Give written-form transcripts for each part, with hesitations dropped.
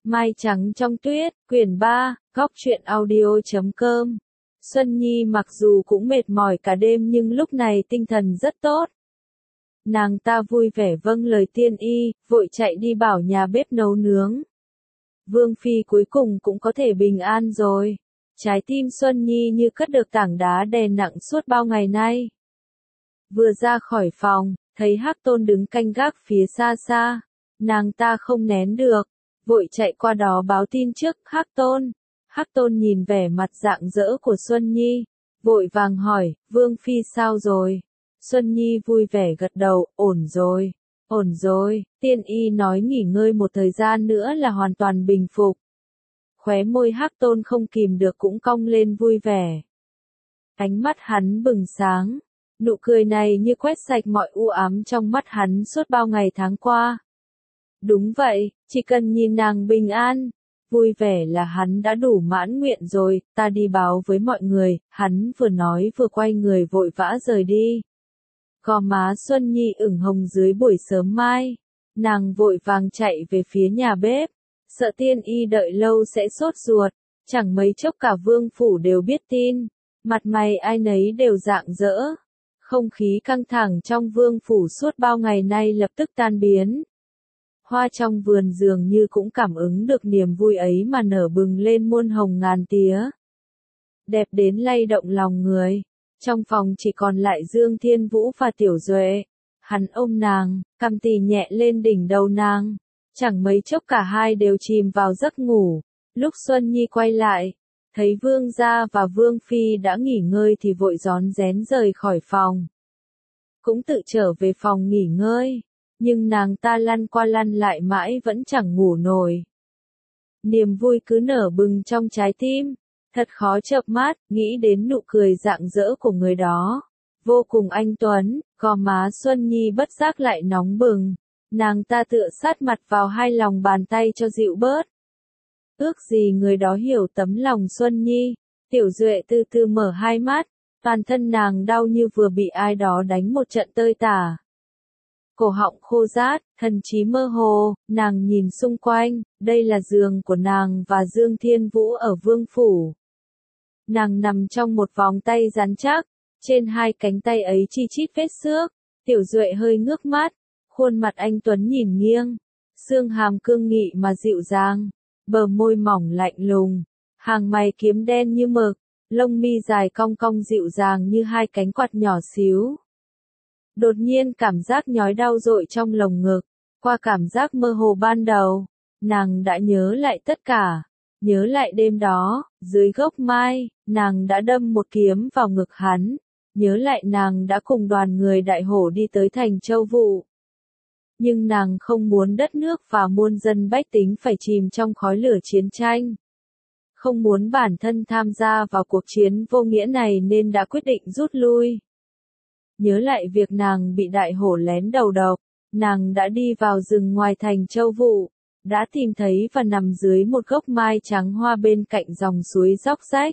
Mai trắng trong tuyết, quyển 3, góc truyện audio.com. Xuân Nhi mặc dù cũng mệt mỏi cả đêm nhưng lúc này tinh thần rất tốt. Nàng ta vui vẻ vâng lời tiên y, vội chạy đi bảo nhà bếp nấu nướng. Vương Phi cuối cùng cũng có thể bình an rồi. Trái tim Xuân Nhi như cất được tảng đá đè nặng suốt bao ngày nay. Vừa ra khỏi phòng, thấy Hắc Tôn đứng canh gác phía xa xa. Nàng ta không nén được, vội chạy qua đó báo tin trước Hắc Tôn. Hắc Tôn nhìn vẻ mặt rạng rỡ của Xuân Nhi, vội vàng hỏi, Vương Phi sao rồi? Xuân Nhi vui vẻ gật đầu, ổn rồi, tiên y nói nghỉ ngơi một thời gian nữa là hoàn toàn bình phục. Khóe môi Hắc Tôn không kìm được cũng cong lên vui vẻ. Ánh mắt hắn bừng sáng, nụ cười này như quét sạch mọi u ám trong mắt hắn suốt bao ngày tháng qua. Đúng vậy, chỉ cần nhìn nàng bình an, vui vẻ là hắn đã đủ mãn nguyện rồi, ta đi báo với mọi người, hắn vừa nói vừa quay người vội vã rời đi. Gò má Xuân Nhi ửng hồng dưới buổi sớm mai, nàng vội vàng chạy về phía nhà bếp, sợ tiên y đợi lâu sẽ sốt ruột, chẳng mấy chốc cả vương phủ đều biết tin, mặt mày ai nấy đều rạng rỡ. Không khí căng thẳng trong vương phủ suốt bao ngày nay lập tức tan biến. Hoa trong vườn dường như cũng cảm ứng được niềm vui ấy mà nở bừng lên muôn hồng ngàn tía. Đẹp đến lay động lòng người. Trong phòng chỉ còn lại Dương Thiên Vũ và Tiểu Duệ. Hắn ôm nàng, cầm tì nhẹ lên đỉnh đầu nàng. Chẳng mấy chốc cả hai đều chìm vào giấc ngủ. Lúc Xuân Nhi quay lại, thấy Vương gia và Vương Phi đã nghỉ ngơi thì vội rón rén rời khỏi phòng. Cũng tự trở về phòng nghỉ ngơi. Nhưng nàng ta lăn qua lăn lại mãi vẫn chẳng ngủ nổi. Niềm vui cứ nở bừng trong trái tim, thật khó chợp mắt, nghĩ đến nụ cười rạng rỡ của người đó. Vô cùng anh tuấn, gò má Xuân Nhi bất giác lại nóng bừng. Nàng ta tựa sát mặt vào hai lòng bàn tay cho dịu bớt. Ước gì người đó hiểu tấm lòng Xuân Nhi. Tiểu Duệ từ từ mở hai mắt, toàn thân nàng đau như vừa bị ai đó đánh một trận tơi tả. Cổ họng khô rát, thần trí mơ hồ, nàng nhìn xung quanh, đây là giường của nàng và Dương Thiên Vũ ở vương phủ. Nàng nằm trong một vòng tay rắn chắc, trên hai cánh tay ấy chi chít vết xước, Tiểu Duệ hơi ngước mắt, khuôn mặt anh tuấn nhìn nghiêng, xương hàm cương nghị mà dịu dàng, bờ môi mỏng lạnh lùng, hàng mày kiếm đen như mực, lông mi dài cong cong dịu dàng như hai cánh quạt nhỏ xíu. Đột nhiên cảm giác nhói đau dội trong lồng ngực, qua cảm giác mơ hồ ban đầu, nàng đã nhớ lại tất cả, nhớ lại đêm đó, dưới gốc mai, nàng đã đâm một kiếm vào ngực hắn, nhớ lại nàng đã cùng đoàn người đại hổ đi tới thành Châu Vụ. Nhưng nàng không muốn đất nước và muôn dân bách tính phải chìm trong khói lửa chiến tranh. Không muốn bản thân tham gia vào cuộc chiến vô nghĩa này nên đã quyết định rút lui. Nhớ lại việc nàng bị đại hổ lén đầu độc, nàng đã đi vào rừng ngoài thành Châu Vụ, đã tìm thấy và nằm dưới một gốc mai trắng hoa bên cạnh dòng suối róc rách.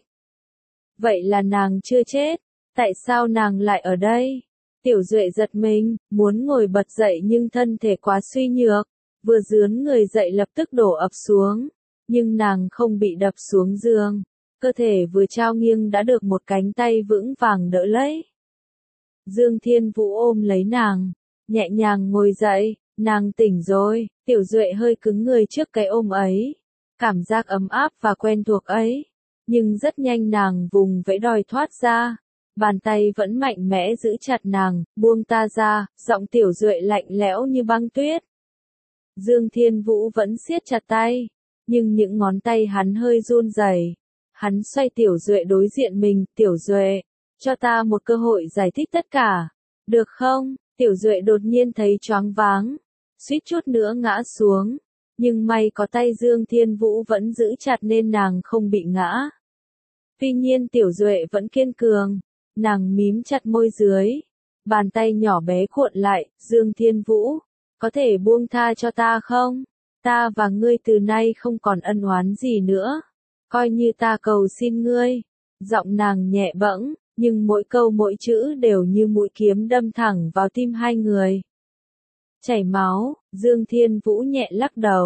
Vậy là nàng chưa chết, tại sao nàng lại ở đây? Tiểu Duệ giật mình, muốn ngồi bật dậy nhưng thân thể quá suy nhược, vừa dướn người dậy lập tức đổ ập xuống, nhưng nàng không bị đập xuống giường, cơ thể vừa trao nghiêng đã được một cánh tay vững vàng đỡ lấy. Dương Thiên Vũ ôm lấy nàng, nhẹ nhàng ngồi dậy, nàng tỉnh rồi, Tiểu Duệ hơi cứng người trước cái ôm ấy, cảm giác ấm áp và quen thuộc ấy, nhưng rất nhanh nàng vùng vẫy đòi thoát ra, bàn tay vẫn mạnh mẽ giữ chặt nàng, buông ta ra, giọng Tiểu Duệ lạnh lẽo như băng tuyết. Dương Thiên Vũ vẫn siết chặt tay, nhưng những ngón tay hắn hơi run rẩy. Hắn xoay Tiểu Duệ đối diện mình, Tiểu Duệ, cho ta một cơ hội giải thích tất cả, được không? Tiểu Duệ đột nhiên thấy choáng váng, suýt chút nữa ngã xuống, nhưng may có tay Dương Thiên Vũ vẫn giữ chặt nên nàng không bị ngã. Tuy nhiên Tiểu Duệ vẫn kiên cường, nàng mím chặt môi dưới, bàn tay nhỏ bé cuộn lại, Dương Thiên Vũ, có thể buông tha cho ta không? Ta và ngươi từ nay không còn ân oán gì nữa, coi như ta cầu xin ngươi. Giọng nàng nhẹ bẫng, nhưng mỗi câu mỗi chữ đều như mũi kiếm đâm thẳng vào tim hai người. Chảy máu, Dương Thiên Vũ nhẹ lắc đầu,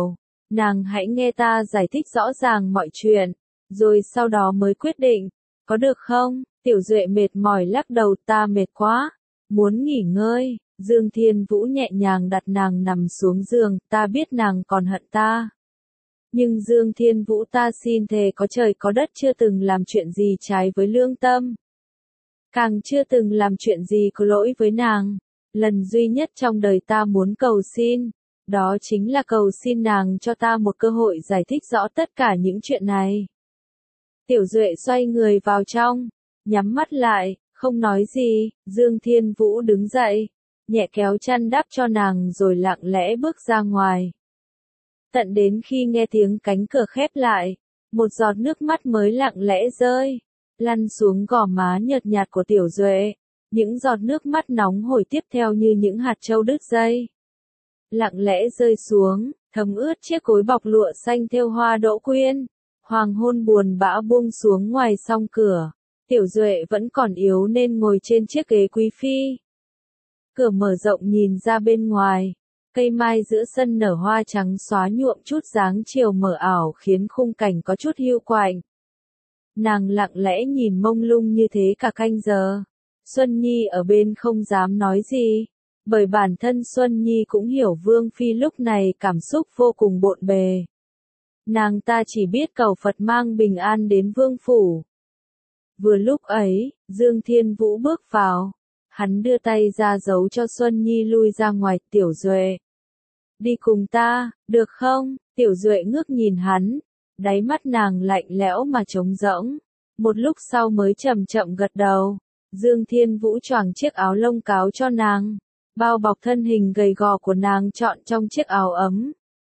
Nàng hãy nghe ta giải thích rõ ràng mọi chuyện, rồi sau đó mới quyết định, có được không? Tiểu Duệ mệt mỏi lắc đầu, ta mệt quá, muốn nghỉ ngơi. Dương Thiên Vũ nhẹ nhàng đặt nàng nằm xuống giường, ta biết nàng còn hận ta. Nhưng Dương Thiên Vũ, ta xin thề có trời có đất chưa từng làm chuyện gì trái với lương tâm. Càng chưa từng làm chuyện gì có lỗi với nàng. Lần duy nhất trong đời ta muốn cầu xin, đó chính là cầu xin nàng cho ta một cơ hội giải thích rõ tất cả những chuyện này. Tiểu Duệ xoay người vào trong, nhắm mắt lại, không nói gì. Dương Thiên Vũ đứng dậy, nhẹ kéo chăn đắp cho nàng rồi lặng lẽ bước ra ngoài. Tận đến khi nghe tiếng cánh cửa khép lại, một giọt nước mắt mới lặng lẽ rơi, lăn xuống gò má nhợt nhạt của Tiểu Duệ. Những giọt nước mắt nóng hổi tiếp theo như những hạt châu đứt dây, lặng lẽ rơi xuống, thấm ướt chiếc gối bọc lụa xanh thêu hoa đỗ quyên. Hoàng hôn buồn bã buông xuống ngoài song cửa. Tiểu Duệ vẫn còn yếu nên ngồi trên chiếc ghế quý phi. Cửa mở rộng nhìn ra bên ngoài. Cây mai giữa sân nở hoa trắng xóa nhuộm chút dáng chiều mờ ảo khiến khung cảnh có chút hiu quạnh. Nàng lặng lẽ nhìn mông lung như thế cả canh giờ. Xuân Nhi ở bên không dám nói gì, bởi bản thân Xuân Nhi cũng hiểu Vương Phi lúc này cảm xúc vô cùng bộn bề. Nàng ta chỉ biết cầu Phật mang bình an đến vương phủ. Vừa lúc ấy, Dương Thiên Vũ bước vào. Hắn đưa tay ra dấu cho Xuân Nhi lui ra ngoài. Tiểu Duệ, đi cùng ta, được không? Tiểu Duệ ngước nhìn hắn, đáy mắt nàng lạnh lẽo mà trống rỗng. Một lúc sau mới chậm chậm gật đầu. Dương Thiên Vũ choàng chiếc áo lông cáo cho nàng, bao bọc thân hình gầy gò của nàng trọn trong chiếc áo ấm.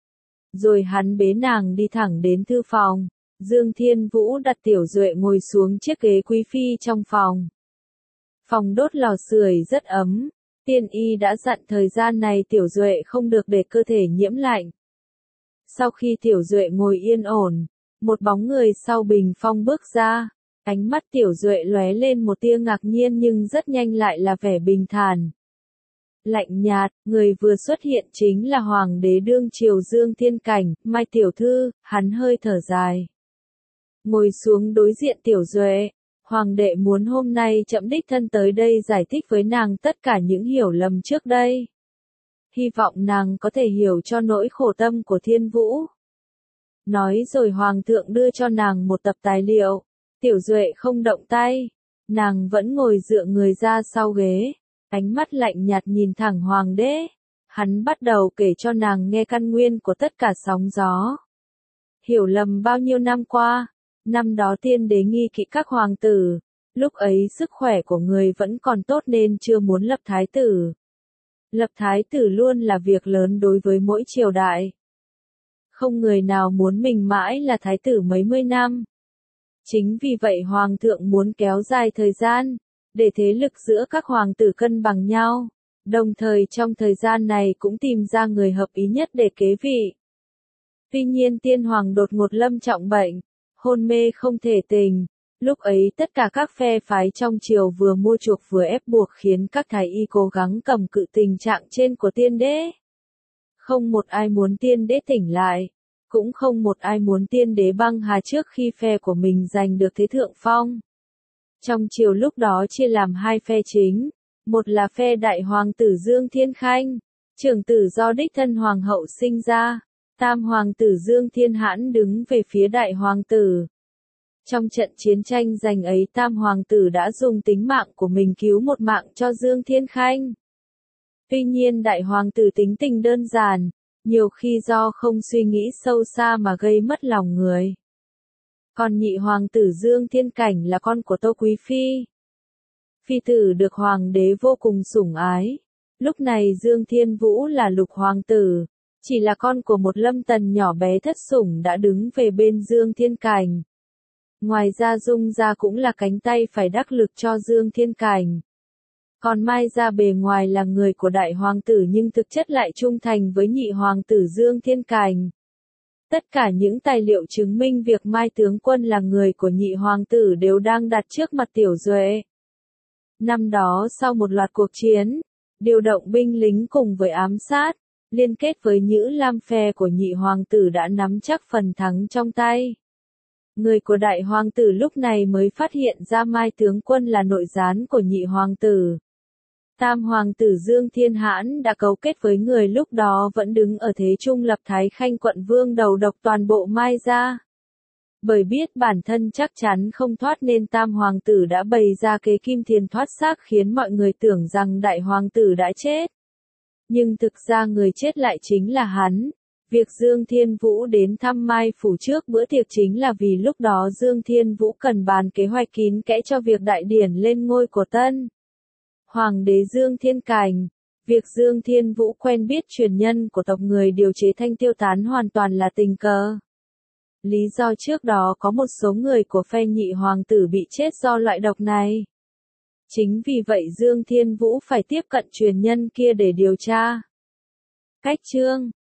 Rồi hắn bế nàng đi thẳng đến thư phòng. Dương Thiên Vũ đặt Tiểu Duệ ngồi xuống chiếc ghế quý phi trong phòng. Phòng đốt lò sưởi rất ấm. Tiên y đã dặn thời gian này Tiểu Duệ không được để cơ thể nhiễm lạnh. Sau khi Tiểu Duệ ngồi yên ổn, một bóng người sau bình phong bước ra. Ánh mắt Tiểu Duệ lóe lên một tia ngạc nhiên nhưng rất nhanh lại là vẻ bình thản. Lạnh nhạt, người vừa xuất hiện chính là Hoàng đế đương triều Dương Thiên Cảnh, Mai tiểu thư. Hắn hơi thở dài, ngồi xuống đối diện Tiểu Duệ. Hoàng đệ muốn hôm nay trẫm đích thân tới đây giải thích với nàng tất cả những hiểu lầm trước đây. Hy vọng nàng có thể hiểu cho nỗi khổ tâm của Thiên Vũ. Nói rồi Hoàng thượng đưa cho nàng một tập tài liệu. Tiểu Duệ không động tay, nàng vẫn ngồi dựa người ra sau ghế, ánh mắt lạnh nhạt nhìn thẳng Hoàng đế. Hắn bắt đầu kể cho nàng nghe căn nguyên của tất cả sóng gió. Hiểu lầm bao nhiêu năm qua, năm đó tiên đế nghi kỵ các hoàng tử, lúc ấy sức khỏe của người vẫn còn tốt nên chưa muốn lập thái tử. Lập thái tử luôn là việc lớn đối với mỗi triều đại. Không người nào muốn mình mãi là thái tử mấy mươi năm. Chính vì vậy Hoàng thượng muốn kéo dài thời gian, để thế lực giữa các hoàng tử cân bằng nhau, đồng thời trong thời gian này cũng tìm ra người hợp ý nhất để kế vị. Tuy nhiên tiên hoàng đột ngột lâm trọng bệnh, hôn mê không thể tỉnh. Lúc ấy tất cả các phe phái trong triều vừa mua chuộc vừa ép buộc khiến các thái y cố gắng cầm cự tình trạng trên của tiên đế. Không một ai muốn tiên đế tỉnh lại. Cũng không một ai muốn tiên đế băng hà trước khi phe của mình giành được thế thượng phong. Trong triều lúc đó chia làm hai phe chính, một là phe đại hoàng tử Dương Thiên Khanh, trưởng tử do đích thân hoàng hậu sinh ra, tam hoàng tử Dương Thiên Hãn đứng về phía đại hoàng tử. Trong trận chiến tranh giành ấy tam hoàng tử đã dùng tính mạng của mình cứu một mạng cho Dương Thiên Khanh. Tuy nhiên đại hoàng tử tính tình đơn giản, nhiều khi do không suy nghĩ sâu xa mà gây mất lòng người. Còn nhị hoàng tử Dương Thiên Cảnh là con của Tô Quý Phi. Phi tử được hoàng đế vô cùng sủng ái. Lúc này Dương Thiên Vũ là lục hoàng tử, chỉ là con của một lâm tần nhỏ bé thất sủng đã đứng về bên Dương Thiên Cảnh. Ngoài ra Dung gia cũng là cánh tay phải đắc lực cho Dương Thiên Cảnh. Còn Mai gia bề ngoài là người của đại hoàng tử nhưng thực chất lại trung thành với nhị hoàng tử Dương Thiên Cảnh. Tất cả những tài liệu chứng minh việc Mai tướng quân là người của nhị hoàng tử đều đang đặt trước mặt Tiểu Duệ. Năm đó sau một loạt cuộc chiến, điều động binh lính cùng với ám sát, liên kết với Nhữ Lam, phe của nhị hoàng tử đã nắm chắc phần thắng trong tay. Người của đại hoàng tử lúc này mới phát hiện ra Mai tướng quân là nội gián của nhị hoàng tử. Tam hoàng tử Dương Thiên Hãn đã cấu kết với người lúc đó vẫn đứng ở thế trung lập Thái Khanh quận vương đầu độc toàn bộ Mai gia. Bởi biết bản thân chắc chắn không thoát nên tam hoàng tử đã bày ra kế kim tiền thoát xác khiến mọi người tưởng rằng đại hoàng tử đã chết. Nhưng thực ra người chết lại chính là hắn. Việc Dương Thiên Vũ đến thăm Mai Phủ trước bữa tiệc chính là vì lúc đó Dương Thiên Vũ cần bàn kế hoạch kín kẽ cho việc đại điển lên ngôi của tân Hoàng đế Dương Thiên Cảnh. Việc Dương Thiên Vũ quen biết truyền nhân của tộc người điều chế thanh tiêu tán hoàn toàn là tình cờ. Lý do trước đó có một số người của phe nhị hoàng tử bị chết do loại độc này. Chính vì vậy Dương Thiên Vũ phải tiếp cận truyền nhân kia để điều tra. Cách chương